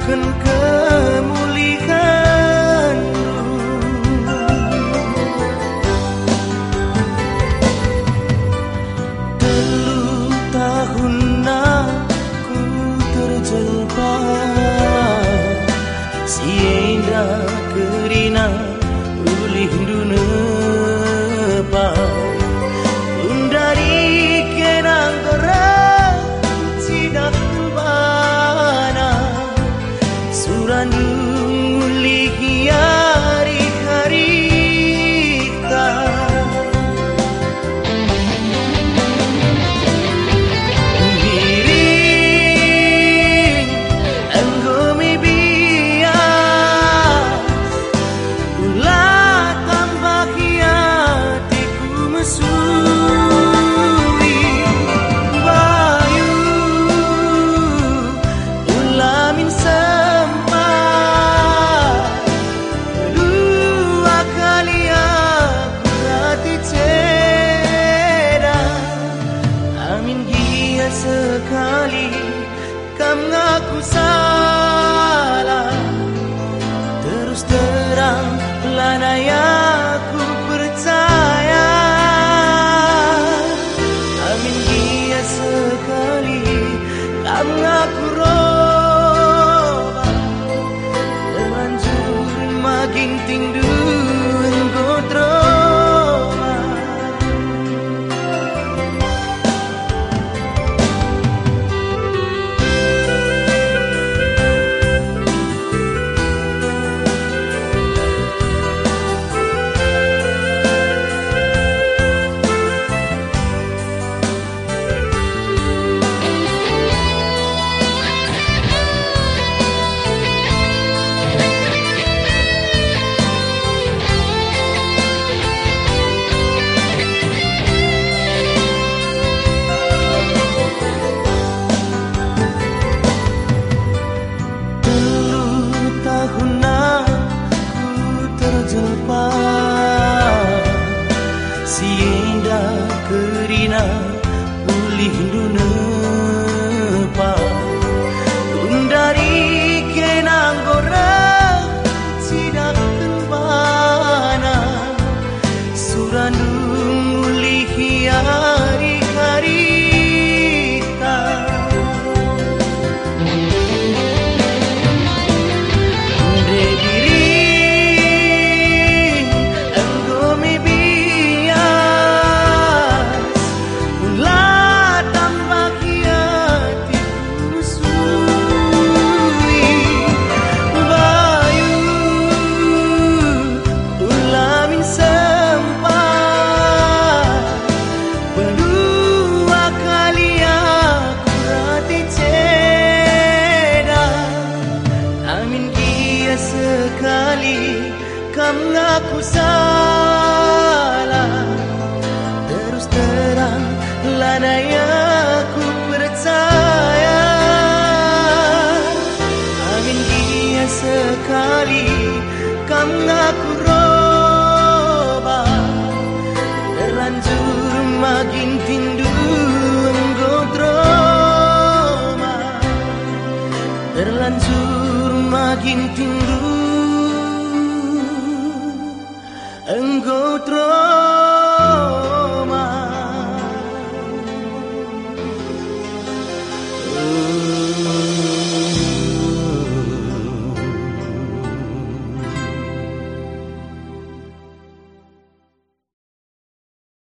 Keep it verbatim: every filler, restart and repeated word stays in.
akan kemuliaan-Mu. Telu tahun aku terjumpa sienda kerina ulih dunepa undari kenang gerang sidak bana surandung ulih hari-hari ta miring anggomi bias ulah tambah hatiku mesui bayu ulamin sempat dua kali aku hati ceda amin dia sekali kam ngaku salah terus terang lanai aku percaya amin dia sekali kam ngaku roba terlanjur makin tindu engkau troma. Sienda kerina ulih dunepa undari kenang goreng sidak bana surandung ulih hari-hari ta sekali kam ngaku salah terus terang lanai aku percaya amin dia sekali kam ngaku roba terlanjur makin tindu engkau troma terlanjur makin tindu